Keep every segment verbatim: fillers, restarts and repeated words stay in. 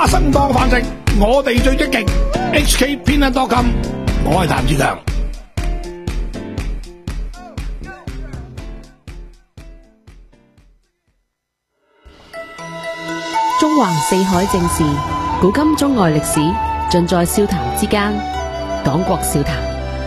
花生當飯食，我哋最積極。H K 偏袒多金，我係譚志強。 中橫四海正事，古今中外歷史，盡在笑談之間。講國笑談。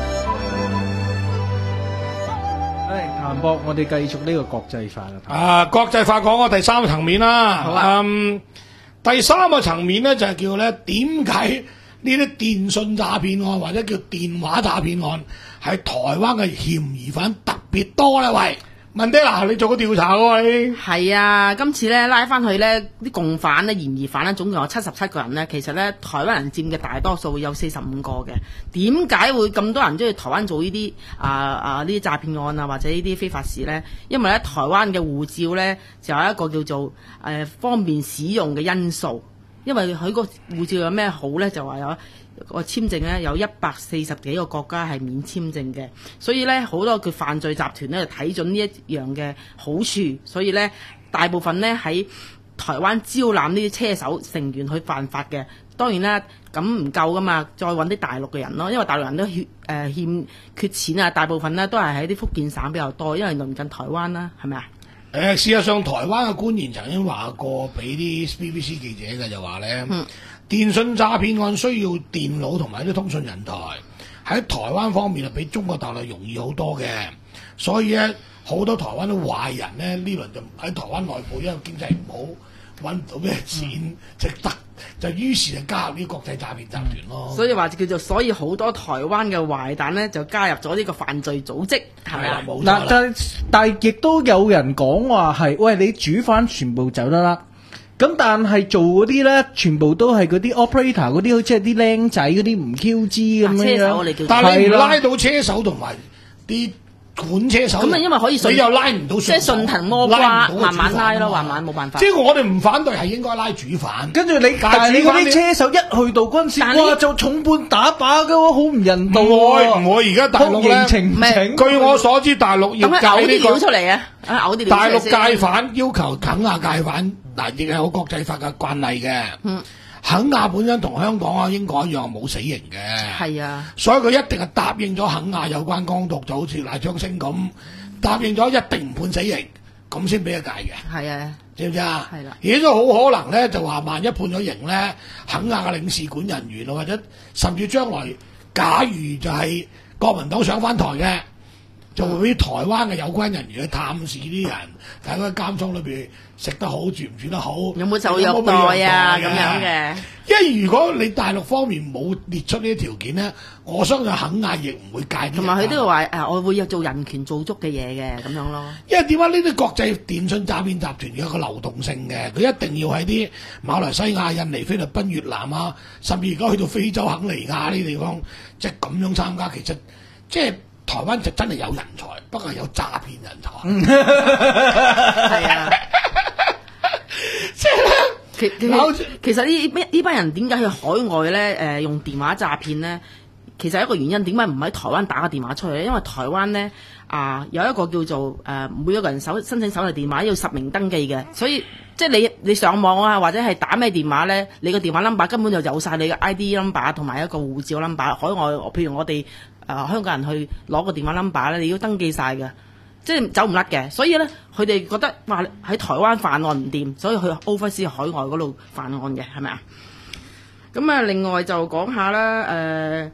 譚博，我哋繼續呢個國際化嘅。 啊，國際化講個第三個層面啦。 好啊。 嗯，第三個層面咧就係叫咧，點解呢啲電信詐騙案或者叫電話詐騙案喺台灣嘅嫌疑犯特別多咧？喂，文迪娜，你做過調查喎你？ 係啊，今次咧拉翻去咧啲共犯咧、嫌疑犯咧，總共有七十七個人咧。其實咧，台灣人佔嘅大多數有四十五個嘅。點解會咁多人中意台灣做呢啲啊啊呢啲詐騙案啊，或者呢啲非法事咧？因為咧台灣嘅護照咧就有一個叫做誒、呃、方便使用嘅因素。因為佢個護照有咩好咧？就話有個簽證咧，有一百四十幾個國家係免簽證嘅，所以咧好多佢犯罪集團咧就睇準呢一樣嘅好處，所以咧大部分咧喺台灣招攬呢啲車手成員去犯法嘅。當然啦，咁唔夠噶嘛，再揾啲大陸嘅人咯，因為大陸人都欠誒、呃、欠缺錢啊，大部分咧都係喺啲福建省比較多，因為鄰近台灣啦，係咪啊？ 誒，事實上台灣嘅官員曾經話過俾啲 B B C 記者嘅，就話咧，嗯、電信詐騙案需要電腦同埋啲通訊人才，喺台灣方面啊，比中國大陸容易好多嘅，所以咧好多台灣啲壞人咧呢輪就喺台灣內部，因為經濟唔好，揾唔到咩錢，嗯、值得。就於是就加入呢個國際詐騙集團咯， 所以話就叫做，所以好多台灣嘅壞蛋咧就加入咗呢個犯罪組織，係咪啊？ 冇錯。 嗱，但係但係亦都有人講話係，喂，你煮飯全部走得啦，咁但係做嗰啲咧，全部都係嗰啲 operator 嗰啲，好似係啲僆仔嗰啲唔 Q 知咁樣。 車手我哋叫， 但係你唔拉到車手同埋啲管車手， 咁啊，因為可以順， 你又拉唔到， 即係順藤摸瓜，慢慢拉咯，慢慢冇辦法。 即係我哋唔反對，係應該拉主犯。 跟住你，但係你嗰啲車手一去到嗰陣時，哇，就重判打靶嘅喎，好唔人道。 唔會唔會，而家大陸咧，據我所知，大陸要教呢個出嚟啊，嘔啲大陸戒犯要求肯亞戒犯，嗱亦係有國際法嘅慣例嘅。嗯。肯亞本身同香港啊、英國一樣冇死刑嘅， 係啊，所以佢一定係答應咗肯亞有關光毒，就好似賴昌星咁，答應咗一定唔判死刑，咁先俾佢戒嘅。 係啊， 知唔知啊？ 係啦， 而且都好可能咧，就話萬一判咗刑咧，肯亞嘅領事館人員或者甚至將來，假如就係國民黨上翻台嘅，就會俾台灣嘅有關人員去探視啲人，睇佢監倉裏邊食得好，住唔住得好， 有冇受虐待啊咁樣嘅。 因為如果你大陸方面冇列出呢啲條件咧，我相信肯亞亦唔會戒。 同埋佢都話誒，我會有做人權做足嘅嘢嘅咁樣咯。 因為點解呢啲國際電信詐騙集團有個流動性嘅，佢一定要喺啲馬來西亞、印尼、菲律賓、越南啊，甚至而家去到非洲肯尼亞呢啲地方，即係咁樣參加，其實即係。台灣就真係有人才，不過係有詐騙人才。 係啊， 即係咧， 其其實其實呢呢班人點解去海外咧？誒、呃，用電話詐騙咧，其實一個原因，點解唔喺台灣打個電話出去？因為台灣咧啊，有一個叫做誒、呃，每一個人手申請手提電話要實名登記嘅，所以即係你你上網啊，或者係打咩電話咧，你個電話 number 根本就有晒你嘅 I D number 同埋一個護照 number。海外譬如我哋。誒、呃、香港人去攞個電話 number 咧，你要登記晒嘅，即係走唔甩嘅。所以咧，佢哋覺得話喺台灣犯案唔掂，所以去 overseas 海外嗰度犯案嘅，係咪啊？咁啊，另外就講下啦，誒、呃，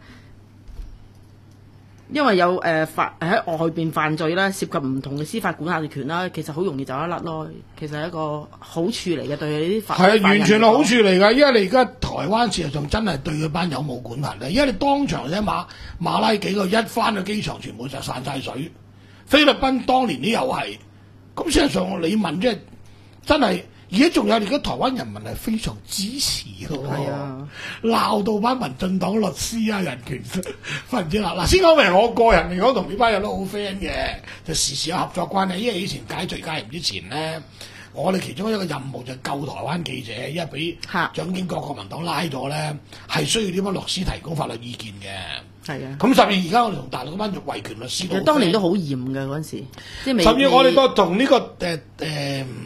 因為有誒犯喺外邊犯罪啦，涉及唔同嘅司法管轄權啦，其實好容易走得甩咯。其實係一個好處嚟嘅，對呢啲犯係啊，完全係好處嚟㗎。因為你而家台灣事實上真係對佢班友冇管轄咧，因為你當場咧馬馬拉幾個一翻到機場，全部就散晒水。菲律賓當年啲又係，咁事實上你問即係真係。而家仲有，而家台灣人民係非常支持嘅喎，鬧到班民進黨律師啊、人權分子啦。嗱，先講明我個人嚟講，同呢班人都好 friend 嘅，就時時有合作關係。因為以前解罪戒嚴之前咧，我哋其中一個任務就救台灣記者，因為俾蔣經國國民黨拉咗咧，係需要呢班律師提供法律意見嘅。係啊，咁甚至而家我哋同大陸嗰班維權律師都，其實當年都好嚴嘅嗰陣時，即係甚至我哋個同呢個誒誒。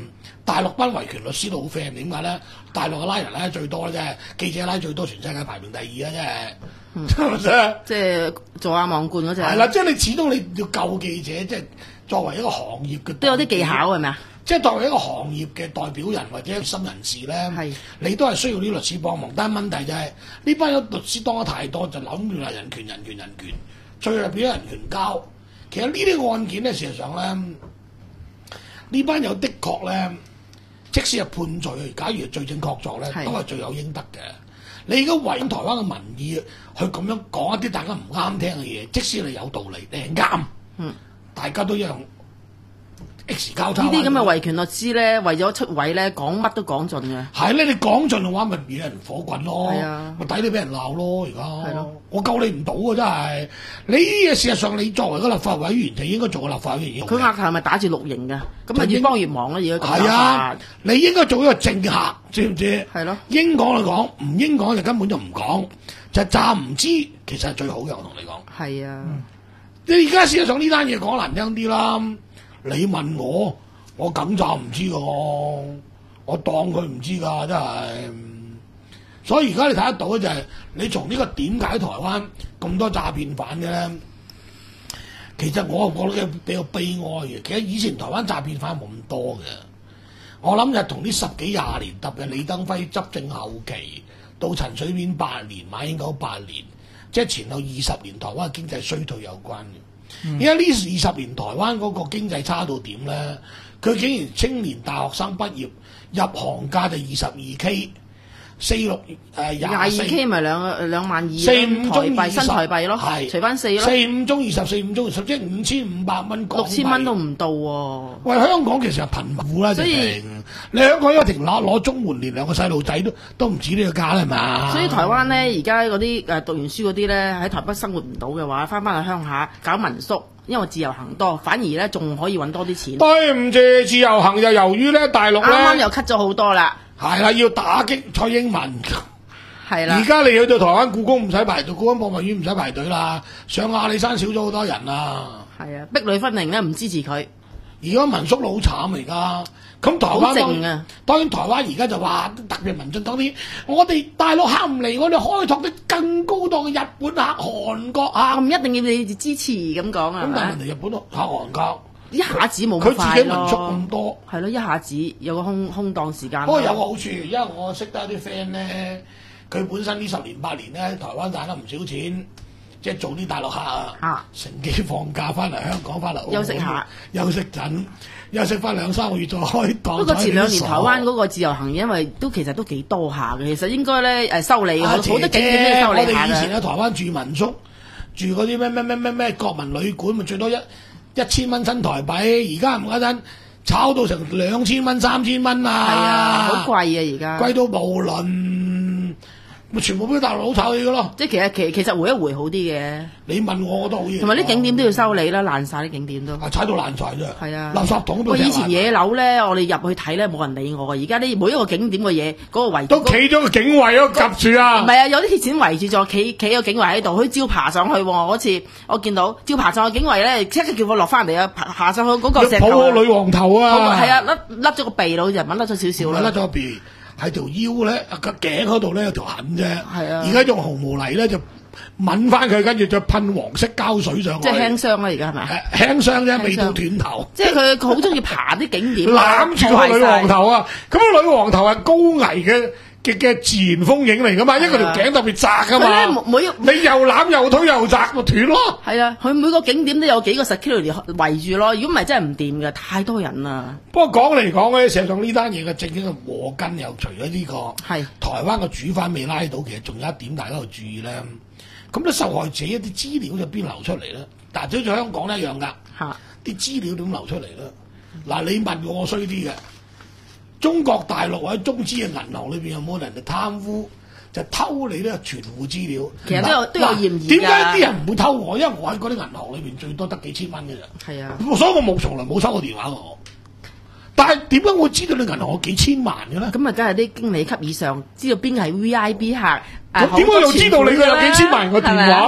大陸班維權律師都好 friend，點解咧？大陸嘅拉人拉得最多咧，即係記者拉最多，全世界排名第二啊，真係，係咪先？ 即係做下網冠嗰隻。 係啦，即係你始終你要救記者，即係作為一個行業嘅都有啲技巧係咪啊？ 即係作為一個行業嘅代表人或者新人士咧，你都係需要啲律師幫忙。但係問題就係、是、呢班有律師當得太多，就諗住係人權、人權、人權，最後變咗人權交。其實呢啲案件咧，事實上咧，呢班有的確咧，即使係判罪，假如係罪證確鑿咧，都係罪有應得嘅。你而家為台灣嘅民意去咁樣講一啲大家唔啱聽嘅嘢，即使你有道理，你係啱，嗯，大家都一樣。X 交叉呢啲咁嘅維權律師咧，為咗出位咧，講乜都講盡嘅。 係咧，你講盡嘅話，咪俾人火滾咯。 係啊， 咪抵你俾人鬧咯。而家係咯， 我救你唔到啊！真係，你呢嘢事實上，你作為個立法委員就應該做個立法委員。 佢額頭係咪打住綠營㗎？咁咪越幫越忙啦！而家係啊，你應該做一個政客，知唔知？ 係咯。 應講就講，唔應講就根本就唔講，就詐唔知，其實係最好嘅。我同你講。 係啊， 嗯、你而家事實上呢單嘢講難聽啲啦。你問我，我梗詐唔知噶，我當佢唔知噶，真係。所以而家你睇得到嘅就係、是，你從呢個點解台灣咁多詐騙犯嘅咧？其實我覺得比較悲哀嘅。其實以前台灣詐騙犯冇咁多嘅，我諗就同啲十幾廿年，特別係李登輝執政後期到陳水扁八年、馬英九八年，即係前後二十年台灣經濟衰退有關嘅。而家呢二十年台灣嗰個經濟差到點咧？佢竟然青年大學生畢業入行價就二十二 K， 四六誒廿二 K 咪兩兩萬二四五中台幣新台幣咯， 係除翻四咯， 四五中二十四五中二十，即係五千五百蚊港幣， 六千蚊都唔到喎。 喂，香港其實係貧苦啦，所以你香港一停攞攞綜援，連兩個細路仔都都唔止呢個價啦，係嘛？ 所以台灣咧，而家嗰啲誒讀完書嗰啲咧，喺台北生活唔到嘅話，翻返去鄉下搞民宿，因為自由行多，反而咧仲可以揾多啲錢。 對唔住，自由行就由於咧大陸咧啱啱又 cut 咗好多啦。 係啦，要打擊蔡英文。 係啦。 而家你去到台灣故宮唔使排隊，故宮博物院唔使排隊啦，上阿里山少咗好多人啦。 係啊，壁壘分明咧，唔支持佢。 而家民宿佬好慘嚟㗎，咁台灣當然、 啊、 當然台灣而家就話特別民進黨啲，我哋大陸客唔嚟，我哋開拓啲更高檔嘅日本客、韓國客， 我唔一定要你支持咁講啊。 咁但係人哋日本客、韓國一下子冇佢自己民宿咁多， 係咯，一下子有個空空檔時間。 不過有個好處，因為我識得啲 friend 咧，佢本身呢十年八年咧，台灣賺得唔少錢。即係做啲大陸客啊，乘機放假翻嚟香港，翻嚟休息下， 休息陣，休息翻兩三個月再開檔。 不過前兩年台灣嗰個自由行，因為都其實都幾多下嘅，其實應該咧誒收你好多景點都收你下。 我哋以前喺台灣住民宿，住嗰啲咩咩咩咩咩國民旅館，咪最多一一千蚊新台幣，而家唔嗰陣炒到成兩千蚊、三千蚊啊！ 係啊，好貴啊而家， 貴到無論。咪全部俾大陸佬炒起噶咯！ 即係其實其其實回一回好啲嘅。 你問我，我都好嘢。 同埋啲景點都要收你啦，爛晒啲景點都。 啊，踩到爛晒啫！係啊， 垃圾桶都。 喂，以前野樓咧，我哋入去睇咧，冇人理我嘅。而家呢，每一個景點嘅嘢，嗰、嗰個圍都企咗個警衛咯，夾住啊！ 唔係啊，有啲鐵線圍住咗，企企個警衛喺度，佢照爬上去喎。嗰次我見到照爬上去警衛咧，即刻叫我落翻嚟啊！爬爬上去嗰個石頭。 抱個女皇頭啊！ 係啊，甩甩咗個鼻佬，人物甩咗少少啦。 甩咗個鼻。喺條腰咧，個頸嗰度咧有條痕啫。 係啊！ 而家用紅毛泥咧就抿翻佢，跟住再噴黃色膠水上去。 即係輕傷啦，而家係咪？ 輕傷啫，未到斷頭。 即係佢佢好中意爬啲景點。 攬住個女皇頭啊！咁個女皇頭係高危嘅嘅嘅自然風景嚟噶嘛，因為佢條頸特別窄噶嘛。每你又攬又推又窄，咪斷咯。係啊，佢每個景點都有幾個 security 圍住咯。如果唔係真係唔掂嘅，太多人啦。 不過講嚟講咧，事實上呢單嘢嘅正經嘅禍根又除咗呢、這個係台灣嘅主犯未拉到，其實仲有一點大家要注意咧。咁啲受害者一啲資料就邊流出嚟咧？但係好似香港一樣㗎，啲資料點流出嚟咧？嗱，你問我衰啲嘅。中國大陸或者中資嘅銀行裏邊有冇人哋貪污，就偷你呢個存戶資料？ 其實都有都有嫌疑㗎。 點解啲人唔會偷我？因為我喺嗰啲銀行裏邊最多得幾千蚊嘅啫。 係啊， 所以我冇從來冇收過電話我。但係點解我知道你銀行有幾千萬嘅咧？ 咁啊，梗係啲經理級以上知道邊個係 V I P 客。 咁點解又知道你嘅有幾千萬個電話咧？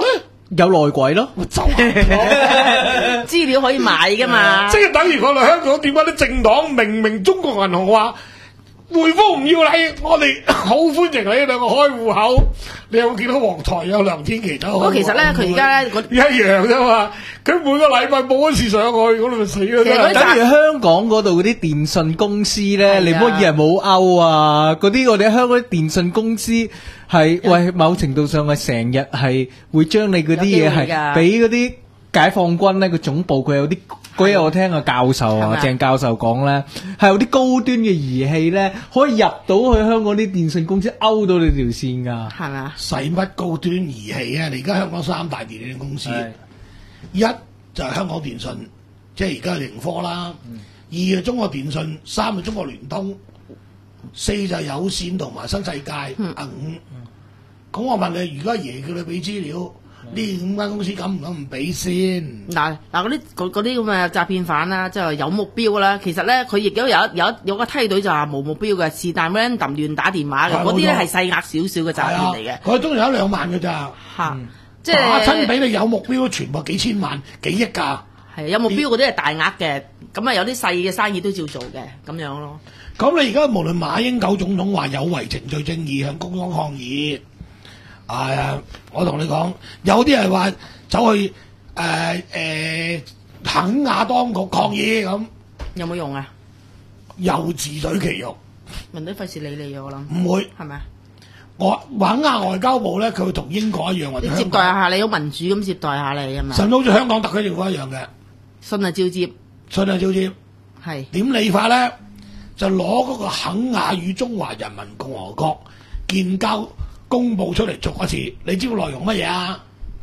有內鬼咯， 就係資料可以買噶嘛。 即係等於我哋香港點解啲政黨明明中國銀行話匯豐唔要你，我哋好歡迎你兩個開戶口。你有冇見到黃台有梁天琦走？ 不過其實咧，佢而家咧一樣啫嘛。佢每個禮拜報一次上去，咁你咪死咯。真係等於香港嗰度嗰啲電信公司咧，你唔好以為冇勾啊！嗰啲我哋香港啲電信公司係喂，某程度上係成日係會將你嗰啲嘢係俾嗰啲解放軍咧個總部，佢有啲嗰日我聽個教授啊鄭教授講咧，係有啲高端嘅儀器咧，可以入到去香港啲電信公司勾到你條線㗎。 係咪啊？ 使乜高端儀器啊？你而家香港三大電信公司，一就係香港電信，即係而家盈科啦；嗯、二係中國電信，三係中國聯通，四就係有線同埋新世界，嗯、啊五。咁、嗯、我問你，如果爺叫你俾資料？呢五間公司敢唔敢唔俾先？ 嗱嗱嗰啲嗰啲咁嘅詐騙犯啦，即係有目標啦。其實咧，佢亦都有有有個梯隊就話冇目標嘅，是但 random 亂打電話嘅，嗰啲咧係細額少少嘅詐騙嚟嘅。 佢中有一兩萬嘅咋嚇， 嗯、 即係打親俾你有目標，全部幾千萬、幾億㗎。 係有目標嗰啲係大額嘅，咁啊有啲細嘅生意都照做嘅，咁樣咯。 咁你而家無論馬英九總統話有違程序正義，向公安抗議。係啊！我同你講，有啲係話走去誒誒、呃呃、肯亞當局抗議咁， 有冇用啊？ 又自取其辱。 人哋費事理你我諗。 唔會係咪啊？ 我肯亞外交部咧，佢會同英國一樣或者接待下你，好民主咁接待下你啊嘛。 甚至好似香港特區政府一樣嘅， 信啊照接， 信啊照接。 係點理法咧？就攞嗰個肯亞與中華人民共和國建交公佈出嚟逐一次，你知道內容乜嘢啊？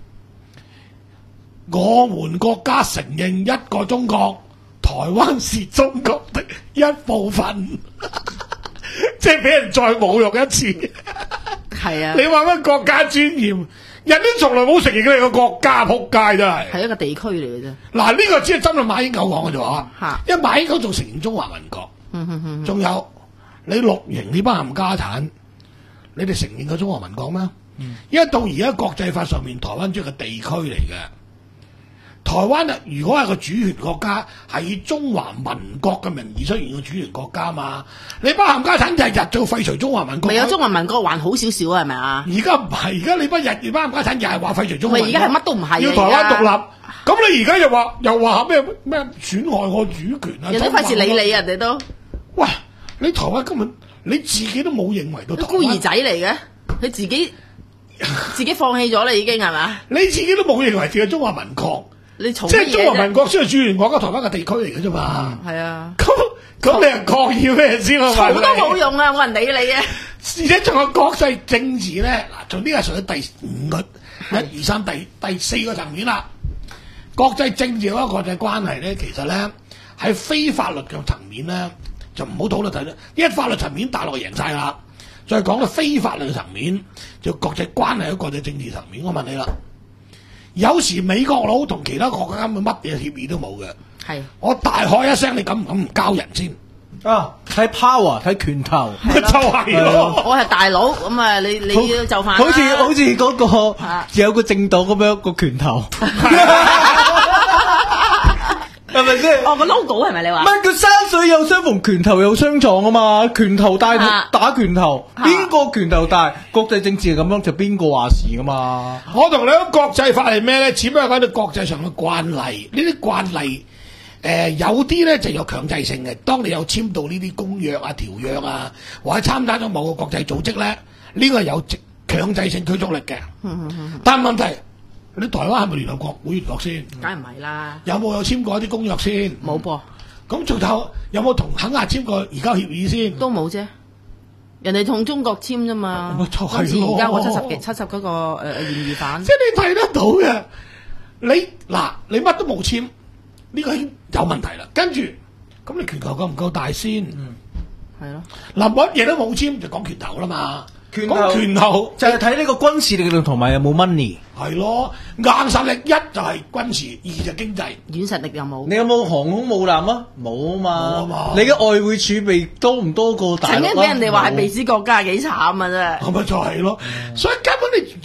我們國家承認一個中國，台灣是中國的一部分，即係俾人再侮辱一次。 係啊！ 你話乜國家尊嚴？人都從來冇承認你個國家，仆街真係。 係一個地區嚟嘅啫。嗱， 呢個只係針對馬英九講嘅啫喎。 嚇！ 因為馬英九仲承認中華民國。嗯哼哼。仲有你綠營呢班冚家產。你哋承認過中華民國咩？嗯、因為到而家國際法上面，台灣只係個地區嚟嘅。台灣啊，如果係個主權國家，係以中華民國嘅名義出現個主權國家嘛。你班冚家產日日就廢除中華民國。 未有中華民國還好少少啊，係咪啊？ 而家唔係，而家你班日日班冚家產又係話廢除中華民國。 而家係乜都唔係。 要台灣獨立，咁你而家又話又話咩咩損害我主權啊？ 人哋費事理你啊，人哋都。 喂，你台灣根本。你自己都冇認為到台灣孤兒仔嚟嘅，佢自己自己放棄咗啦，已經係嘛？ 你自己都冇認為自己中華民國， 你即係中華民國先係主權國家，台灣嘅地區嚟嘅啫嘛。 係、嗯、啊。 咁咁你又抗議咩先？我話嘈都冇用啊！冇人理你啊！ 而且仲有國際政治咧，嗱，從呢個屬於第五個一二三第第四個層面啦。國際政治嗰個國際關係咧，其實咧喺非法律嘅層面咧。就唔好討論睇啦，因為法律層面大陸贏晒啦，再講到非法律嘅層面，就國際關係嘅國際政治層面。我問你啦，有時美國佬同其他國家根本乜嘢協議都冇嘅，係我大喝一聲，你敢唔敢唔交人先？ 啊，睇 power 睇拳頭， 就係咯。 我係大佬，咁啊，你你要就範啦。 好似好似嗰個有個政黨咁樣個拳頭。係咪先？ 哦，個 logo 係咪你話？ 唔係，佢山水有相逢，拳頭有相撞啊嘛！拳頭大打拳頭，邊個拳頭大？國際政治係咁樣，就邊個話事噶嘛？ 我同你講國際法係咩咧？只不過講到國際上嘅慣例，呢啲慣例，誒、呃、有啲咧就有強制性嘅。當你有簽到呢啲公約啊、條約啊，或者參加咗某個國際組織咧，呢、這個有強制性驅逐力嘅。但係問題。你台灣係咪聯合國會員國先？ 梗係唔係啦。有冇有簽過一啲公約先？ 冇噃。 咁仲有有冇同肯亞簽過移交協議先？ 都冇啫。人哋同中國簽啫嘛。 就係咯。而家我七十幾七十嗰個誒嫌疑犯。 即係你睇得到嘅。你嗱你乜都冇簽，呢、呢個已經有問題啦。跟住咁你拳頭夠唔夠大先？嗯，係咯。嗱乜嘢都冇簽就講拳頭啦嘛。 拳頭拳頭就係睇呢個軍事力量同埋有冇 money。 係咯，硬實力一就係軍事，二就經濟， 軟實力又冇。 你有冇航空母艦啊？冇啊嘛。冇嘛。你嘅外匯儲備多唔多過大陸啊？ 曾經俾人哋話係秘書國家幾慘啊真係。 咁咪就係咯，所以根本你從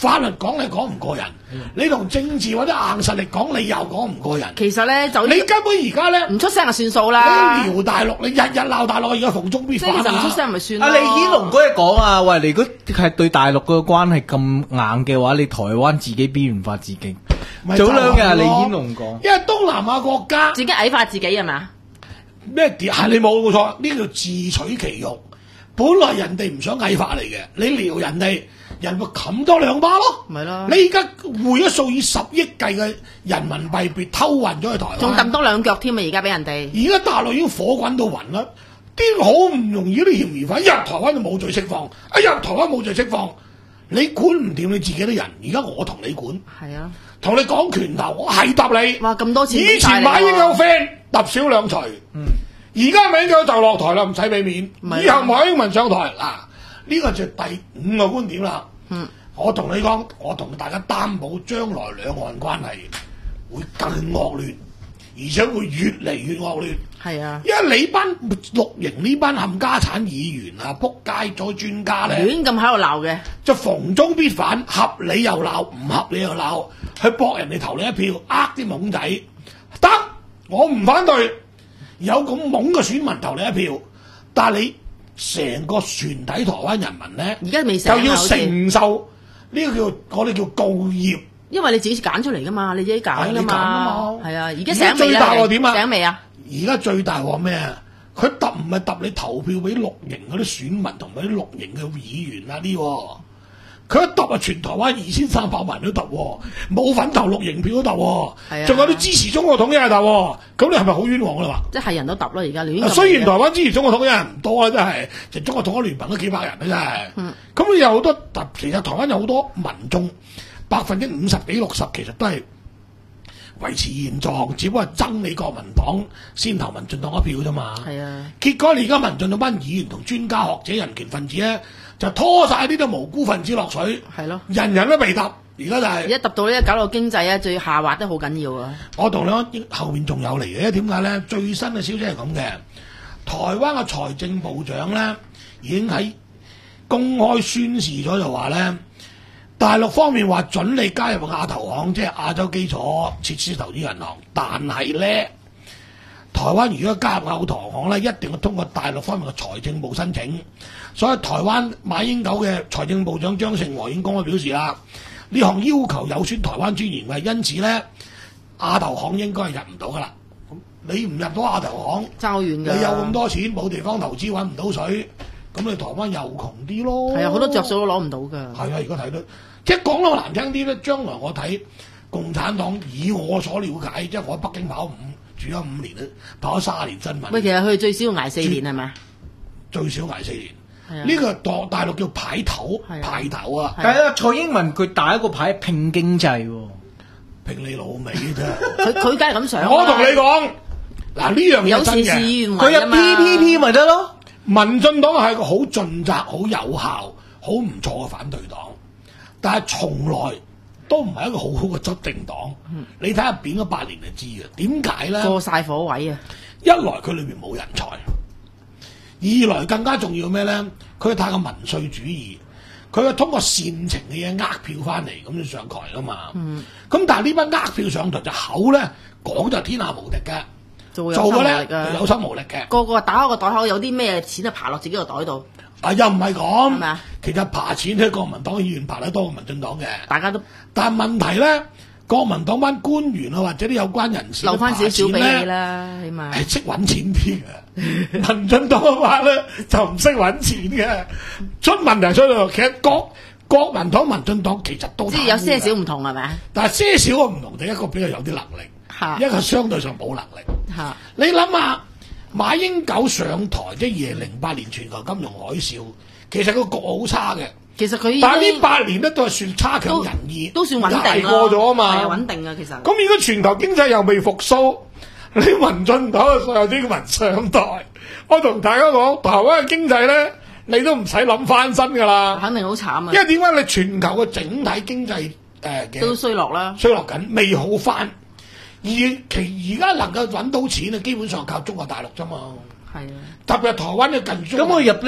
法律講你講唔過人，你同政治或者硬實力講你又講唔過人。 其實咧就你根本而家咧唔出聲就算數啦。 你撩大陸，你日日鬧大陸，而家逢中必即係反啊！ 其實唔出聲咪算咯。 阿李顯龍嗰日講啊，喂，你如果係對大陸個關係咁硬嘅話，你台灣自己邊緣化自己。 咪早兩日就係咯李顯龍講， 因為東南亞國家自己矮化自己係嘛？ 咩跌係你冇錯，呢叫自取其辱。本來人哋唔想矮化你嘅，你撩人哋，人咪冚多兩巴咯。 咪咯你而家匯咗數以十億計嘅人民幣被偷運咗去台灣， 仲揼多兩腳添啊！而家俾人哋。 而家大陸已經火滾到暈啦，啲好唔容易啲嫌疑犯一入台灣就冇罪釋放，一入台灣冇罪釋放，你管唔掂你自己啲人，而家我同你管， 係啊， 同你講拳頭，我係揼你。 哇咁多錢以前馬英九 friend 揼少兩錘，而家馬英九就落台啦，唔使俾面。 咪以後馬英文上台嗱，呢個就第五個觀點啦。 嗯， 我同你講，我同大家擔保將來兩岸關係會更惡劣，而且會越嚟越惡劣。 係啊， 因為你班綠營呢班冚家產議員啊、仆街咗專家咧， 亂咁喺度鬧嘅。 就逢中必反，合理又鬧，唔合理又鬧，去搏人哋投你一票，呃啲懵仔。得，我唔反對，有咁懵嘅選民投你一票，但係你成個全體台灣人民咧， 而家未就要承受呢個叫我哋叫告業。 因為你自己揀出嚟噶嘛，你自己揀噶係你揀㗎嘛嘛。 係啊，而家而家最醒未大鑊點啊醒未啊？ 而家最大鑊咩啊？佢揼唔係揼你投票俾綠營嗰啲選民同埋啲綠營嘅議員啊啲喎，佢一揼啊全台灣二千三百萬都揼喎，冇份投綠營票都揼喎， 係啊仲有啲支持中國統一係揼喎，咁你係咪好冤枉啊？話即係人都揼咯，而家亂咁。 雖然台灣支持中國統一人唔多啊，真係，就中國統一聯盟都幾百人啊，真係。 嗯咁你有好多特，其實台灣有好多民眾，百分之五十幾六十其實都係維持現狀，只不過係憎你國民黨先投民進黨一票啫嘛。 係啊， 結果你而家民進黨班議員同專家學者、人權分子咧，就拖晒呢啲無辜分子落水， 係咯。 人人都被揼。而家就係、 而家揼到呢，搞到經濟啊，最下滑得好緊要啊！ 我同你講，後面仲有嚟嘅，因為點解咧？最新嘅消息係咁嘅，台灣嘅財政部長咧已經喺公開宣示咗，就話咧，大陸方面話準你加入亞投行，即係亞洲基礎設施投資銀行，但係咧，台灣如果加入亞投行咧，一定要通過大陸方面嘅財政部申請。所以台灣馬英九嘅財政部長張盛和已經公開表示啦，呢項要求有損台灣尊嚴嘅，因此咧，亞投行應該係入唔到噶啦。你唔入到亞投行， 爭好遠㗎。 你有咁多錢冇地方投資，揾唔到水，咁你台灣又窮啲咯。 係啊，好多着數都攞唔到㗎。 係啊，而家睇到，即係講得難聽啲咧，將來我睇共產黨，以我所了解，即係我喺北京跑五住咗五年咧，跑咗卅年新聞。 喂，其實佢最少要捱四年係咪？ 最少捱四年。 係啊呢個大大陸叫牌頭， 係啊牌頭啊， 但係啊，蔡英文佢打一個牌拼經濟喎， 拼你老味啫。 佢佢梗係咁想啦。 我同你講，嗱呢樣嘢有事真嘅。 事與願佢有違啊嘛 P P P 咪得咯。 民進黨係個好盡責、好有效、好唔錯嘅反對黨，但係從來都唔係一個好好嘅執政黨。 嗯、 你睇下變咗八年就知嘅，點解咧？ 過晒火位啊！ 一來佢裏面冇人才，二來更加重要咩咧？佢係太過民粹主義，佢係通過煽情嘅嘢呃票翻嚟咁就上台啦嘛。咁、 嗯、 但係呢班呃票上台就口咧講就天下無敵嘅， 做做嘅咧嘅有心無力嘅。 個個打開個袋口有啲咩錢啊，爬落自己個袋度。 啊，又唔係係咁咪啊， 其實爬錢咧，國民黨議員爬得多過民進黨嘅。 大家都但係問題咧，國民黨班官員啊，或者啲有關人士留翻少少俾你咧， 啦，起碼係識揾錢啲嘅。民進黨嘅話咧就唔識揾錢嘅，出問題出到，其實國國民黨、民進黨其實都即係有些少唔同係咪啊？ 但係些少嘅唔同，第一個比較有啲能力， 嚇一個相對上冇能力。 嚇你諗下，馬英九上台即係二零零八年全球金融海嘯，其實個局好差嘅。 其實佢已經但係呢八年咧都係算差強人意， 都算穩定捱過咗啊嘛， 係啊穩定啊其實。 咁如果全球經濟又未復甦，你民進黨嘅所有啲民上台，我同大家講，台灣嘅經濟咧，你都唔使諗翻身㗎啦， 肯定好慘啊！ 因為點解你全球嘅整體經濟誒嘅、呃、 都衰落啦， 衰落緊，未好翻，而其而家能夠揾到錢啊，基本上靠中國大陸啫嘛。 係啊， 特別係台灣嘅近中。 咁我入呢個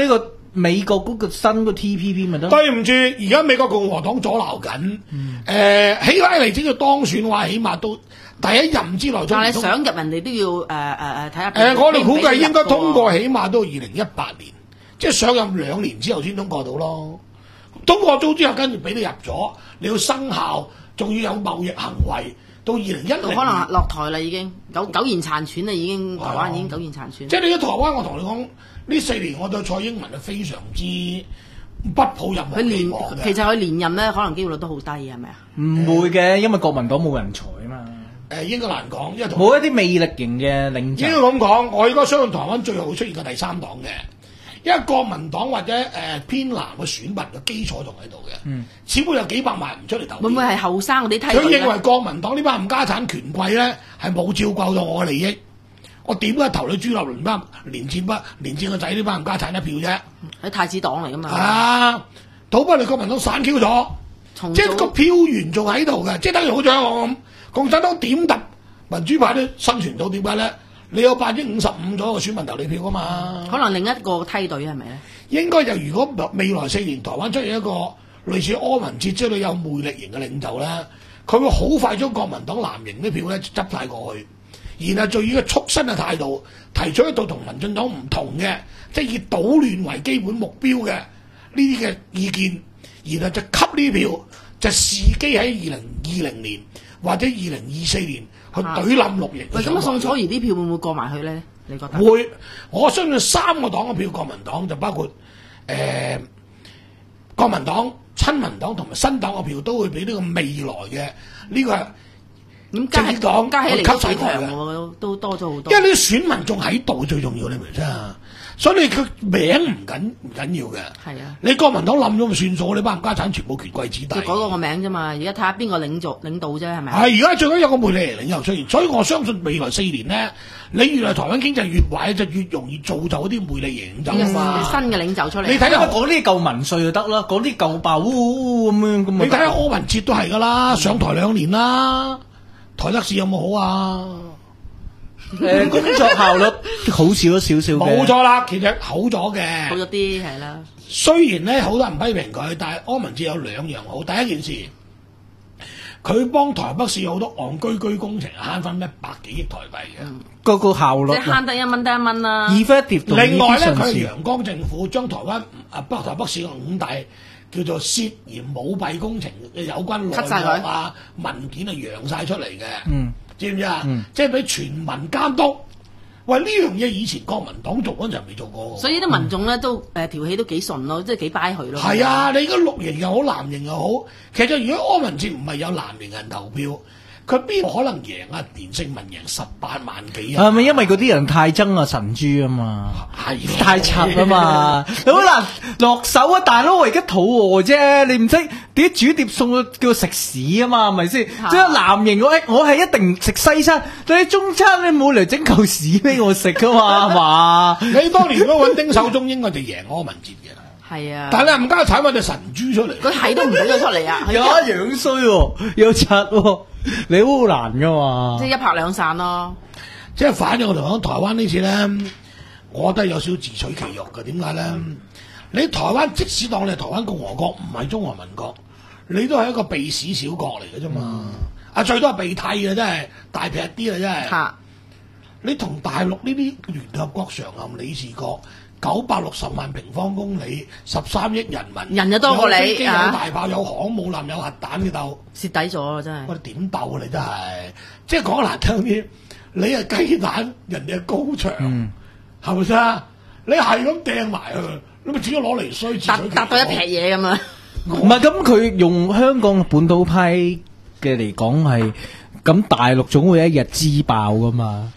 美國嗰個新個 T P P 咪得？ 對唔住，而家美國共和黨阻撓緊。誒、 嗯呃，希拉里只要當選嘅話，起碼都第一任之內都。 但係想入人哋都要誒誒誒睇下。誒、 呃，我哋估計應該通過，起碼都二零一八年，即係上任兩年之後先通過到咯。通過咗之後，跟住俾你入咗，你要生效，仲要有貿易行為，到二零一零年可能落台啦已經，苟苟延殘喘啦已經，台灣已經苟延殘喘。 即係你喺台灣，我同你講，呢四年我對蔡英文係非常之不抱任何期望嘅。 其實佢連任咧，可能機會率都好低，係咪啊？ 唔會嘅，因為國民黨冇人才啊嘛。 誒，應該難講，因為冇一啲魅力型嘅領袖。 應該咁講，我應該相信台灣最後會出現個第三黨嘅。因為國民黨或者誒、呃、偏藍嘅選民嘅基礎仲喺度嘅，嗯，只不過有幾百萬唔出嚟投票。 會唔會係後生嗰啲梯隊？ 佢認為國民黨呢班冚家產權貴咧係冇照顧到我嘅利益，我點解投你朱立倫班連戰不連戰個仔呢班冚家產一票啫？ 喺太子黨嚟噶嘛？ 啊，倒不如國民黨散 Q 咗，即係個票源仲喺度嘅，即係等於好似我咁，共產黨點揼民主派都生存到，點解咧？你有百分之五十五左右嘅選民投你票啊嘛， 可能另一個梯隊係咪咧？ 應該就如果未來四年台灣出現一個類似柯文哲之類有魅力型嘅領袖咧，佢會好快將國民黨藍營啲票咧執晒過去，然後就以一個促新嘅態度提出一道同民進黨唔同嘅，即係以搗亂為基本目標嘅呢啲嘅意見，然後就吸呢票，就伺機喺二零二零年或者二零二四年。去懟冧綠營。 喂，咁宋楚瑜啲票會唔會過埋去咧？你覺得？ 會，我相信三個黨嘅票，國民黨就包括誒、呃、國民黨、親民黨同埋新黨嘅票，都會俾呢個未來嘅呢、這個咁加起黨加起嚟吸晒幾強嘅， 喎，都多咗好多。 因為你啲選民仲喺度，最重要你明唔明啊？所以你佢名唔緊唔緊要嘅。 係啊， 你國民黨冧咗咪算數？你班家產全部權貴子弟。 就改個個名啫嘛，而家睇下邊個領導領導啫，係咪？ 係而家最緊有個魅力領袖出現，所以我相信未來四年咧，你越嚟台灣經濟越壞，就越容易造就一啲魅力型領袖嘛。 新嘅領袖出嚟。 你睇下講啲舊民粹就得啦，講啲舊爆烏烏咁樣咁。 你睇下柯文哲都係噶啦，上台兩年啦，台北市有冇好啊？ 誒工作效率好少咗少少嘅， 冇錯啦，其實好咗嘅， 好咗啲係啦。 雖然咧好多人批評佢，但係柯文哲有兩樣好。第一件事，佢幫台北市有好多戇居居工程，慳翻一百幾億台幣嘅， 個、嗯、個效率即係慳得一蚊得一蚊啦。 另外咧，佢係陽光政府將台灣啊北台北市嘅五大叫做涉嫌舞弊工程嘅有關內幕啊文件啊揚晒出嚟嘅。嗯。知唔知啊？嗯、即係俾全民監督。喂，呢樣嘢以前國民黨做嗰陣未做過。 所以啲民眾咧都誒條氣都幾順咯，即係幾掰佢咯。 係啊，你而家綠營又好，藍營又好，其實如果柯文哲唔係有藍營人投票，佢邊可能贏啊？連勝文贏十八萬幾啊？ 係咪因為嗰啲人太憎啊神豬啊嘛？ 係太柒啊嘛！好難落手啊，大佬！我而家肚餓啫，你唔識啲煮碟餸叫食屎啊嘛？係咪先？即係藍營我我係一定食西餐，但係中餐你冇嚟整嚿屎俾我食噶嘛？係嘛？ 你當年如果揾丁守中，應該就贏柯文哲嘅。 係啊， 但係唔家產揾隻神豬出嚟， 佢係都唔俾佢出嚟啊！ 有樣衰喎，有柒喎，你好難噶嘛？ 即係一拍兩散咯。 即係反正我同講台灣呢次咧，我覺得有少少自取其辱嘅。點解咧？嗯、你台灣即使當你係台灣共和國，唔係中華民國，你都係一個鼻屎小國嚟嘅啫嘛。啊、嗯，最多係鼻涕嘅，真係大劈啲啊！真係。嚇！你同大陸呢啲聯合國常任理事國。九百六十萬平方公里，十三億人民， 人就多過你，有飛機、 啊、有大炮、有航母艦、有核彈嘅鬥， 蝕底咗啊！真係， 我哋點鬥啊？你真係，即係講難聽啲，你係雞蛋，人哋係高牆，係咪先啊？你係咁掟埋去，你咪自己攞嚟衰， 搭搭到一撇嘢咁啊！ 唔係咁，佢用香港本土派嘅嚟講係，咁大陸總會一日支爆噶嘛。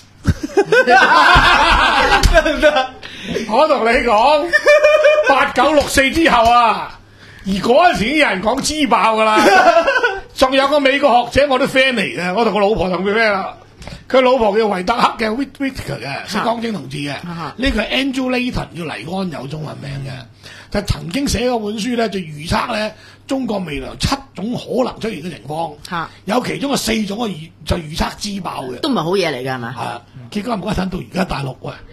我同你講，八九六四之後啊，而嗰陣時已經有人講支爆噶啦，仲有個美國學者我都 friend 嚟嘅，我同我老婆同佢咩啦，佢老婆叫維特克嘅 Whitaker 嘅，識江青同志嘅，呢個係 Andrew Layton 叫黎安友中文名嘅，就曾經寫嗰本書咧，就預測咧中國未來七種可能出現嘅情況，有其中嘅四種嘅預就預測支爆嘅， 都唔係好嘢嚟㗎係咪？ 係，結果唔怪得到而家大陸喂。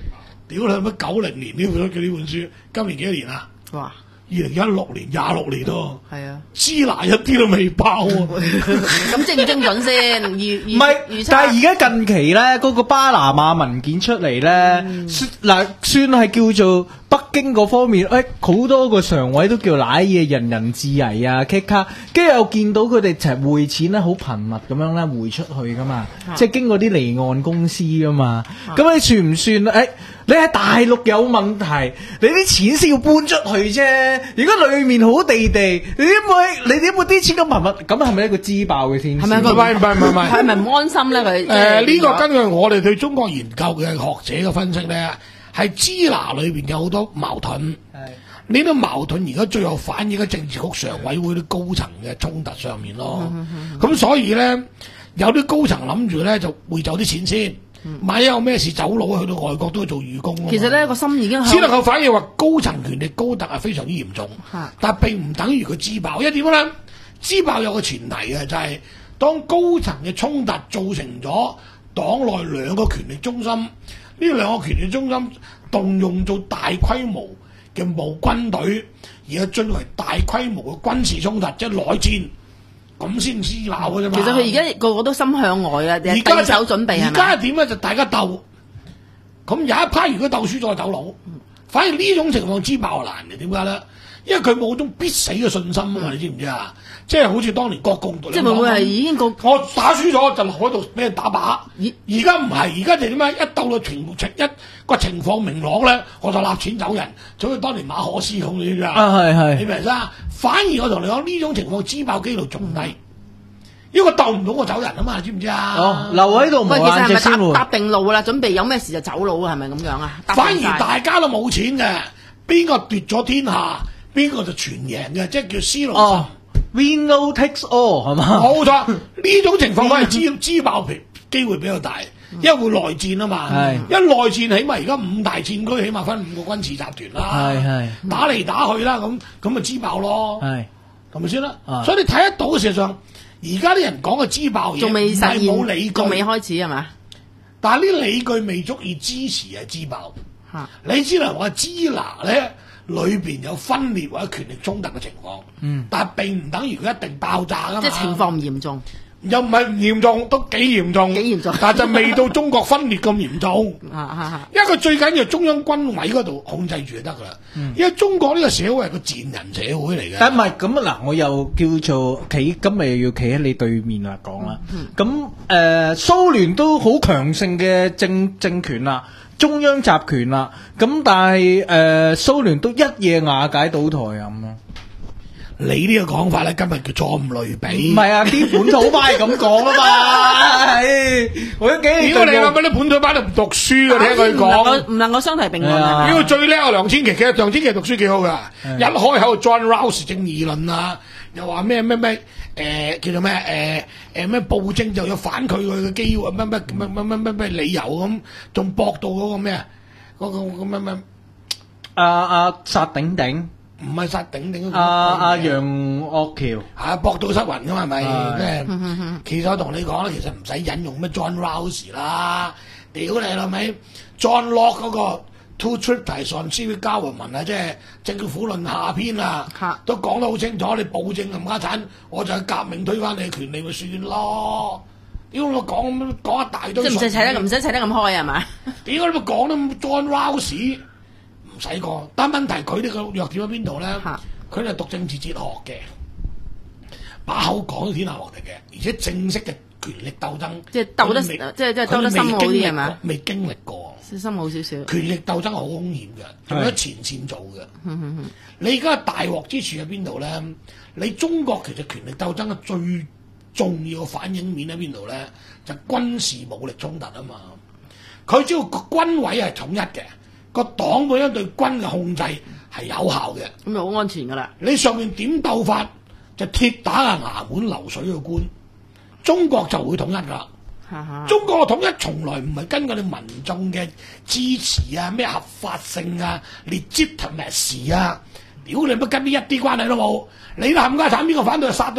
屌你乜九零年呢本呢本書，今年幾多年啊？ 哇！ 二零一六年廿六年咯， 係啊， 支拿一啲都未爆喎。 咁精唔精準先？預唔係， 預測但係而家近期咧，嗰、個巴拿馬文件出嚟咧，算嗱算係叫做北京嗰方面，誒、好多個常委都叫舐嘢，人人自危啊 ，K 卡，跟住又見到佢哋齊匯錢咧，好頻密咁樣咧匯出去噶嘛，即係經過啲離岸公司噶嘛，咁、你算唔算誒？你喺大陸有問題，你啲錢先要搬出去啫。如果裏面好地地，你點會你點會啲錢咁頻密？咁係咪一個支爆嘅天使？ 係咪一個唔係唔係唔係唔係係咪唔安心咧？佢誒呢個根據我哋對中國研究嘅學者嘅分析咧，係支那裏邊有好多矛盾。 係呢啲矛盾而家最後反映喺政治局常委會啲高層嘅衝突上面咯。咁、所以咧，有啲高層諗住咧就匯走啲錢先，萬一有咩事走佬去到外國都要做義工咯。 其實咧個心已經只能夠反映話高層權力高特係非常之嚴重， 嚇但並唔等於佢支爆。因為點樣咧？支爆有個前提嘅就係、當高層嘅衝突造成咗黨內兩個權力中心，呢兩個權力中心動用做大規模嘅無軍隊，而係進為大規模嘅軍事衝突，即係內戰，咁先支爆嘅啫嘛。 其實佢而家個個都心向外啊， 而第家就手準備係而家咪？ 點咧？就大家鬥，咁有一批如果鬥輸咗就走佬，反而呢種情況支爆難嘅，點解咧？因為佢冇種必死嘅信心啊嘛，你知唔知啊？即係好似當年國共即係會唔會係已經個我打輸咗就留喺度俾人打靶？ 咦而家唔係，而家就點解一鬥到情情一個情況明朗咧，我就立錢走人，就好似當年馬可思咁，你知唔知啊？ 啊係係你明唔明啊？反而我同你講呢種情況支爆機率仲低，因為我鬥唔到我走人啊嘛，知唔知啊？ 哦，留喺度喂， 無其實係咪限隻先搭搭喎。 定路啦？準備有咩事就走佬啊？係咪咁樣啊？搭定反而晒大家都冇錢嘅，邊個奪咗天下，邊個就全贏嘅，即係叫斯勞哦，winner takes all 係嘛？ 冇錯，呢種情況反而支支爆皮機會比較大，因為會內戰啊嘛。 係一內戰，起碼而家五大戰區，起碼分五個軍事集團啦。 係係打嚟打去啦，咁咁咪支爆咯， 係係咪先啦？ 啊所以你睇得到事實上，而家啲人講嘅支爆嘢仲未實唔係冇理現，仲未據， 開始係嘛？ 但係呢理據未足以支持係支爆。 嚇你只能話支那咧裏邊有分裂或者權力衝突嘅情況， 嗯但係並唔等於佢一定爆炸噶嘛。 即係情況唔嚴重。 又唔係唔嚴重，都幾嚴重， 幾嚴重但係就未到中國分裂咁嚴重。 啊啊啊！ 因為佢最緊要中央軍委嗰度控制住就得噶啦。因為中國呢個社會係個賤人社會嚟嘅。 但唔係咁嗱，我又叫做企，今日又要企喺你對面嚟講啦。咁誒、呃，蘇聯都好強盛嘅政政權啦，中央集權啦。咁但係誒、呃，蘇聯都一夜瓦解倒台啊咁咯。 你呢個講法咧，今日叫錯誤類比。 唔係啊，啲本土派係咁講啊嘛。唉我都幾屌你諗乜啲本土班都唔讀書嘅，聽佢唔能講。 夠唔能夠相提並論係啊係咪？ 屌最叻啊梁千琪，其實梁千琪讀書幾好噶，一開口就 John Rawls 正義論啊，又話咩咩咩誒叫做咩誒誒咩暴政就有反佢佢嘅機會，咩咩咩咩咩咩咩理由咁，仲駁到嗰個咩啊嗰個嗰個咩咩阿阿薩頂頂， 唔係殺頂頂嗰個阿阿楊岳橋， 啊駁到失魂噶嘛係咪？ 係咩？其實我同你講咧，其實唔使引用咩 John Rawls 啦，屌你老味 John Locke 嗰個 Two Treatises on Civil Government 啊，即係政府論下篇啊嚇， 都講得好清楚。你暴政冚家產，我就係革命推翻你嘅權利咪算咯。屌我講咁講一大堆， 即係唔使砌得唔使砌得咁開係嘛？ 屌你咪講得咁 John Rawls 唔使講，但問題佢呢個弱點喺邊度咧？ 嚇佢係讀政治哲學嘅，把口講到天下無敵嘅，而且正式嘅權力鬥爭， 即係鬥得佢未即係即係鬥得深奧啲係嘛？ 佢未經歷過， 心好少少。 權力鬥爭好兇險嘅，仲喺前線做嘅。你而家大鑊之處喺邊度咧？你中國其實權力鬥爭嘅最重要嘅反映面喺邊度咧？就係軍事武力衝突啊嘛。佢只要個軍委係統一嘅，個黨本身對軍嘅控制係有效嘅。 咁就好安全㗎啦。 你上面點鬥法就鐵打啊衙門流水嘅官，中國就會統一㗎啦。 哈哈中國嘅統一從來唔係根據你民眾嘅支持啊、咩合法性啊、legitimacy啊，屌你乜跟啲一啲關係都冇。你冚家產邊個反對就殺咗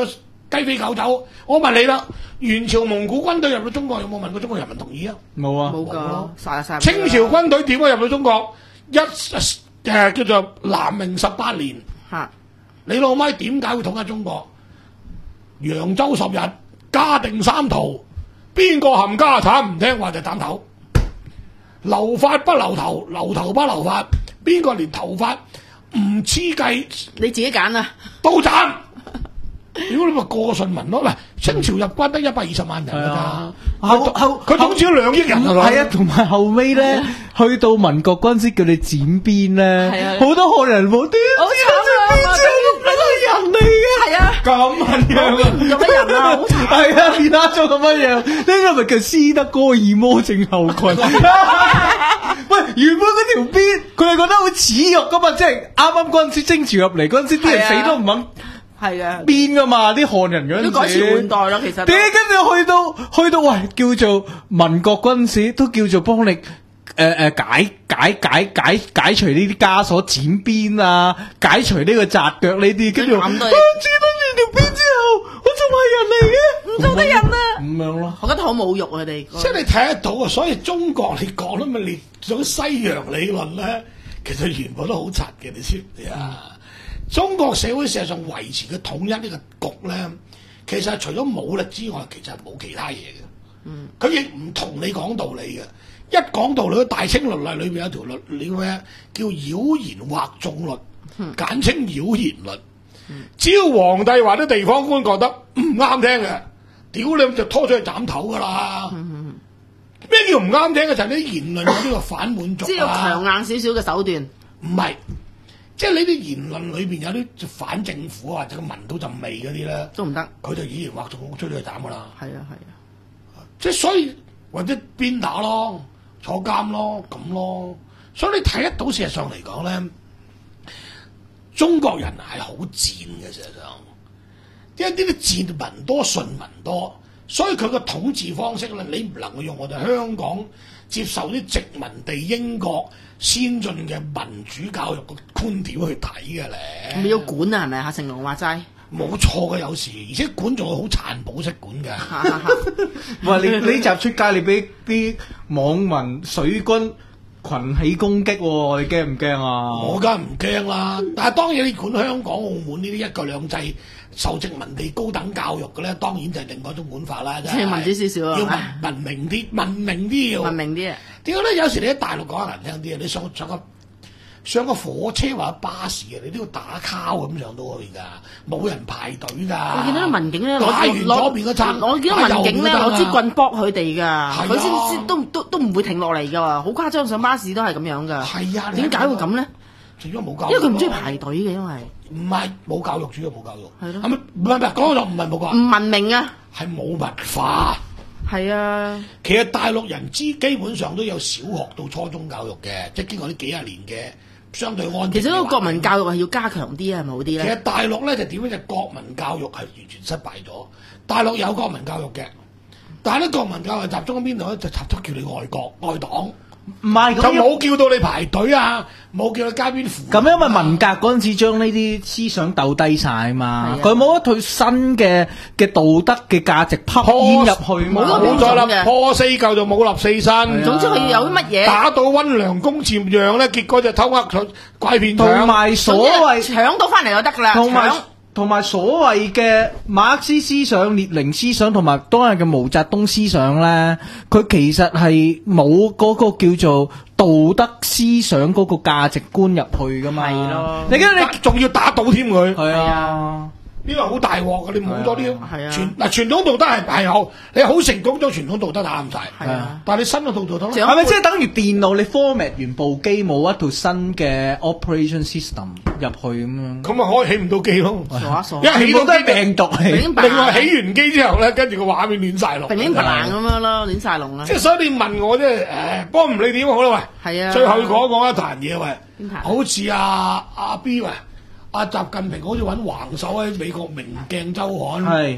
雞飛狗走。我問你啦，元朝蒙古軍隊入到中國有冇問過中國人民同意啊？ 冇啊， 冇㗎，殺晒。 清朝軍隊點解入到中國？一誒、呃、叫做南明十八年。 嚇！ 你老媽點解會統一中國？揚州十日，嘉定三屠，邊個冚家產唔聽話就斬頭。留髮不留頭，留頭不留髮，邊個連頭髮唔黐計？ 你自己揀啊！ 都斬！如果你咪過順民咯，喂，清朝入軍得一百二十萬人㗎咋， 後後佢統治咗兩億人啊！ 係啊，同埋後尾咧，去到民國嗰陣時叫你剪辮咧，好多漢人冇端好慘啊！ 人嚟嘅， 係啊， 咁樣有乜人啊？好慘！ 係啊，變咗做咁樣樣，呢個咪叫斯德哥爾摩症候群。喂，原本嗰條辮，佢哋覺得好恥辱噶嘛，即係啱啱嗰陣時清朝入嚟嗰陣時，啲人死都唔肯。 係啊， 變噶嘛啲漢人嗰陣時， 都改朝換代啦，其實。 點跟住去到去到喂，叫做民國嗰陣時，都叫做幫你誒誒、呃、解解解解解除呢啲枷鎖、剪辮啊，解除呢個紮腳呢啲，跟住我剪咗完條辮之後，我就係人嚟嘅， 唔做得人啊！ 咁樣咯， 我覺得好侮辱佢哋。 即係你睇得到啊！所以中國你講啦嘛，你種西洋理論咧，其實原本都好柒嘅，你知唔知啊？嗯中國社會事實上維持嘅統一呢個局咧，其實係除咗武力之外，其實係冇其他嘢嘅。嗯，佢亦唔同你講道理嘅。一講道理，大清律例裏邊有條律，你咩叫妖言惑眾律，嗯、簡稱妖言律。嗯、只要皇帝或者地方官覺得唔啱聽嘅，屌你就拖出去斬頭噶啦。咩、嗯、叫唔啱聽嘅？就係、是、啲言論有呢個反滿族啊， 即係用強硬少少嘅手段。 唔係。即係呢啲言論裏邊有啲反政府或者聞到陣味嗰啲咧，都唔得，佢就以言惑眾，追咗去斬噶啦。係啊係啊，即係所以或者鞭打咯，坐監咯，咁咯。所以你睇得到事實上嚟講咧，中國人係好賤嘅事實上，因為呢啲賤民多順民多，所以佢個統治方式咧，你唔能夠用我哋香港接受啲殖民地英國先進嘅民主教育嘅觀點去睇嘅咧， 你要管啊，係咪啊？成龍話齋冇錯嘅，有時而且管仲係好殘暴式管嘅。 哇！你呢集出街，你俾啲網民水軍群起攻擊喎，你驚唔驚啊？ 我梗係唔驚啦，但係當然你管香港、澳門呢啲一國兩制受殖民地高等教育嘅咧，當然就係另外一種管法啦。即係民主少少啊， 要文文明啲，文明啲要文明啲啊！ 點解咧？有時你喺大陸講得難聽啲啊，你上上個上個火車或者巴士啊，你都要打卡咁上到去㗎，冇人排隊㗎。 我見到啲民警咧， 攞完左邊嗰餐， 我見到民警咧攞支棍搏佢哋㗎，佢先啊先都都都唔會停落嚟㗎，好誇張！上巴士都係咁樣㗎。 係啊， 點解會咁咧？ 除咗冇教育， 因為佢唔中意排隊嘅，因為唔係冇教育，主要冇教育。 係咯， 係咪唔係唔係講咗唔係冇教育？ 唔文明啊， 係冇文化。 係啊， 其實大陸人之基本上都有小學到初中教育嘅，即係經過呢幾廿年嘅相對安定。 其實嗰個國民教育係要加強啲啊，係咪好啲咧？ 其實大陸咧就點樣？就國民教育係完全失敗咗。大陸有國民教育嘅，但係咧國民教育集中喺邊度咧？就集中叫你愛國愛黨。 唔係就冇叫到你排隊啊，冇叫你街邊扶。 咁因為文革嗰陣時將呢啲思想鬥低晒嘛，佢冇、啊、一套新嘅嘅道德嘅價值拋入去， 冇冇咗啦，破四舊就冇立四新。 啊、總之佢有啲乜嘢打到溫良恭儉讓咧，結果就偷呃拐騙搶， 同埋所謂搶到翻嚟就得㗎啦。 同埋同埋所謂嘅馬克思思想、列寧思想同埋當日嘅毛澤東思想咧，佢其實係冇嗰個叫做道德思想嗰個價值觀入去噶嘛。 係咯， 你而家你仲要打倒添佢。 係啊， 呢個好大鑊㗎，你冇咗啲傳嗱傳統道德係係好，你好成功將傳統道德打唔晒。 係啊， 但係你新嘅道德咧， 係咪即係等於電腦你 format 完部機冇一套新嘅 operation system 入去咁樣？ 咁啊可以起唔到機咯， 傻傻， 一起到都係病毒嚟。 另外起完機之後咧，跟住個畫面亂晒龍， 平平白爛咁樣咯，亂晒龍啦。 即係所以你問我即係誒，不過唔理點好啦喂。 係啊， 最後講講一壇嘢喂， 邊壇？ 好似阿阿 B 喂。阿習近平好似揾橫手喺美國明鏡週刊， 係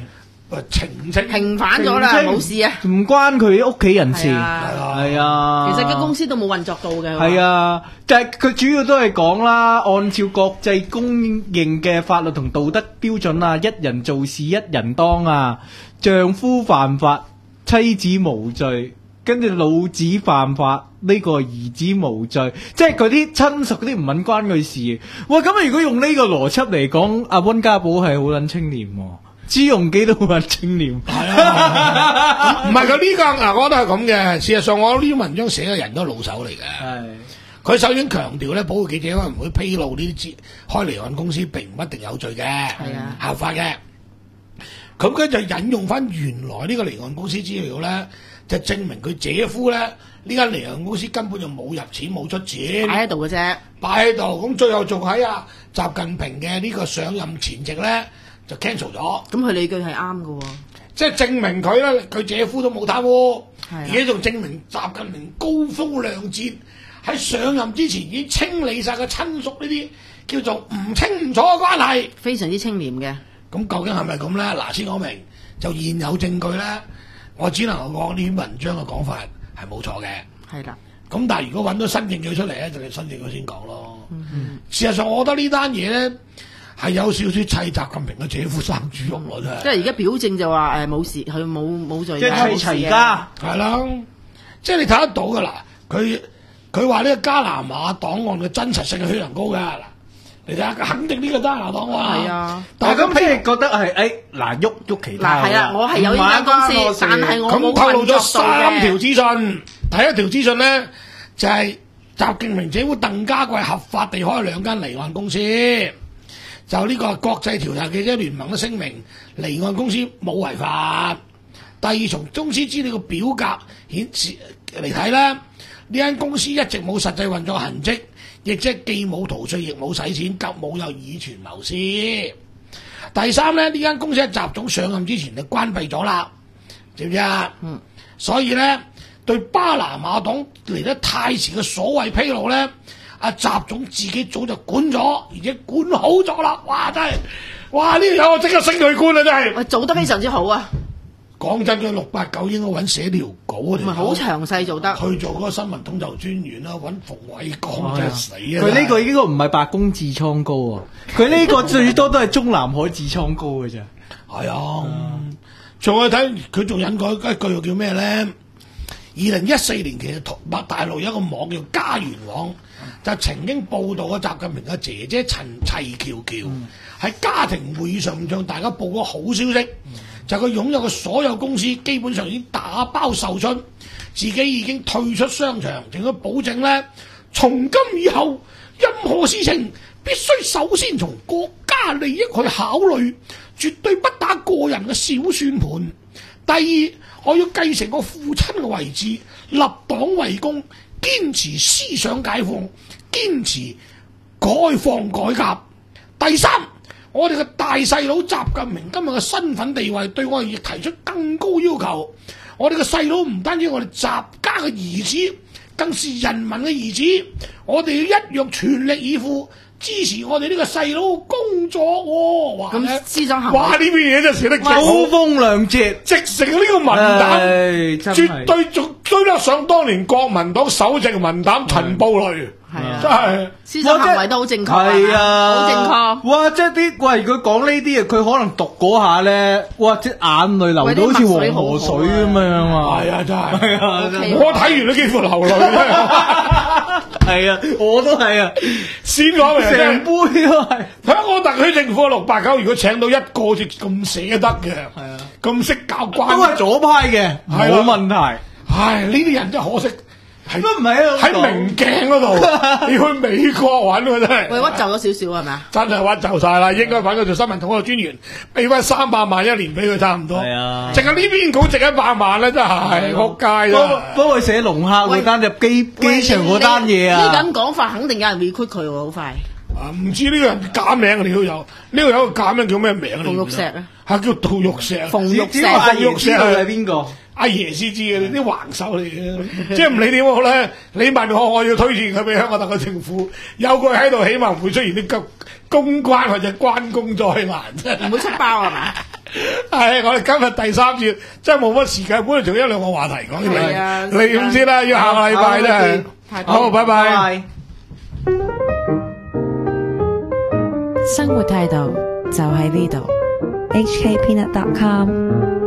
澄清平反咗啦，冇事啊， 唔關佢屋企人事， 係啊係啊。 其實間公司都冇運作到嘅。 係啊，就係佢主要都係講啦，按照國際公認嘅法律同道德標準啊，一人做事一人當啊，丈夫犯法，妻子無罪。跟住老子犯法，呢、這個兒子無罪，即係佢啲親屬嗰啲唔撚關佢事。哇！咁如果用呢個邏輯嚟講，阿溫家寶係好撚清廉喎，朱鎔基都好撚清廉。 係啊，唔係佢呢個嗱，我覺得係咁嘅。事實上，我呢啲文章寫嘅人都係老手嚟嘅。 係佢首先強調咧，保護記者可能唔會披露呢啲資開離岸公司並唔一定有罪嘅， 係啊， 合法嘅。咁佢就引用翻原來呢個離岸公司資料咧。就證明佢姐夫咧呢間離岸公司根本就冇入錢冇出錢， 擺喺度嘅啫， 擺喺度。咁最後仲喺啊習近平嘅呢個上任前夕咧就 cancel 咗。 咁佢理據係啱嘅喎， 即係證明佢咧佢姐夫都冇貪污， 而且仲證明習近平高風亮節喺上任之前已經清理晒個親屬呢啲叫做唔清唔楚嘅關係， 非常之清廉嘅。 咁究竟係咪咁咧？嗱，先講明就現有證據咧。我只能夠講呢篇文章嘅講法係冇錯嘅， 係啦。 咁但係如果揾到新證據出嚟咧，就你新證據先講咯。 嗯、 事實上，我覺得呢單嘢咧係有少少砌習近平嘅姐夫生豬肉咯，真係。 即係而家表證就話誒冇事，佢冇冇罪。 即係砌齊家。 係啦，即係你睇得到㗎啦。佢佢話呢個加拿馬檔案嘅真實性係非常高㗎。你睇下，肯定呢個加拿大檔案。 係啊， 但係咁即係覺得係誒嗱喐喐其他。 嗱係啊，我係有呢間公司，但係我冇咁透露咗三條嘅。 資訊。第一條資訊咧就係、是、習近平姐夫鄧家貴合法地開兩間離岸公司。就呢個國際調查記者聯盟都聲明，離岸公司冇違法。第二，從公司資料嘅表格顯示嚟睇咧，呢間公司一直冇實際運作痕跡。亦即係既冇逃稅，亦冇使錢，及冇有以權謀私。第三咧，呢間公司喺習總上任之前就關閉咗啦，知唔知啊？嗯。所以咧，對巴拿馬黨嚟得太遲嘅所謂披露咧，阿習總自己早就管咗，而且管好咗啦。哇！真係，哇！呢條友我即刻升佢官啦，真係。 喂，做得非常之好啊！ 講真，佢六八九應該揾寫條稿啊， 唔係好詳細做得。 去做嗰個新聞統籌專員啦，揾馮偉剛真係死啊！ 佢呢個應該唔係白宮痔瘡膏啊，佢呢個最多都係中南海痔瘡膏嘅啫。 係啊，仲有睇佢仲引過一句叫咩咧？二零一四年其實大陸有一個網叫家園網，就曾經報導咗習近平嘅姐姐陳齊喬喬喺家庭會議上向大家報個好消息。就佢擁有嘅所有公司基本上已經打包售出，自己已經退出商場，仲要保證咧，從今以後任何事情必須首先從國家利益去考慮，絕對不打個人嘅小算盤。第二，我要繼承我父親嘅位置，立黨為公，堅持思想解放，堅持改放改革。第三，我哋嘅大細佬習近平今日嘅身份地位對我哋亦提出更高要求。我哋嘅細佬唔單止我哋習家嘅兒子，更是人民嘅兒子。我哋要一樣全力以赴支持我哋呢個細佬工作。哇！ 咁思想行為， 哇！呢邊嘢真係寫得高風亮節， 直成呢個文膽， 唉絕對仲追得上當年國民黨首席文膽陳布雷。 係啊， 真係思想行為都好正確， 係啊， 好正確。 哇！即係啲喂，佢講呢啲嘢，佢可能讀嗰下咧，哇！即係眼淚流到好似黃河水咁樣啊！ 係啊，真係， 係啊，真係我睇完都幾乎流淚。 係啊，我都係啊， 先講明成杯都係。 香港特區政府六八九，如果請到一個咁捨得嘅，係啊，咁識教關， 都係左派嘅，冇問題。 唉，呢啲人真係可惜。 都唔係喺喺明鏡嗰度，要去美國揾喎真係。 喂，屈就咗少少係咪啊？ 真係屈就晒啦，應該揾佢做新聞統籌專員，俾翻三百萬一年俾佢差唔多。係啊，淨係呢邊稿值一百萬咧，真係仆街啦。幫佢寫龍客嗰單入機機場嗰單嘢啊！ 呢咁講法肯定有人 recruit 佢喎，好快。 啊，唔知呢個人假名啊，你都有呢個有個假名叫咩名？ 馮玉石啊， 係叫杜玉石。 馮玉石， 馮玉石係邊個？ 阿爺先知嘅，啲橫手嚟嘅，即係唔理點好咧。你問我，我要推薦佢俾香港特區政府，有佢喺度，起碼唔會出現啲公公關或者關公災難， 唔會出包係嘛？ 係我哋今日第三節，真係冇乜時間，本來仲有一兩個話題講嘅。 係啊， 你點知啦？要下個禮拜咧。好，拜拜。 生活態度就喺呢度。 H K peanut dot com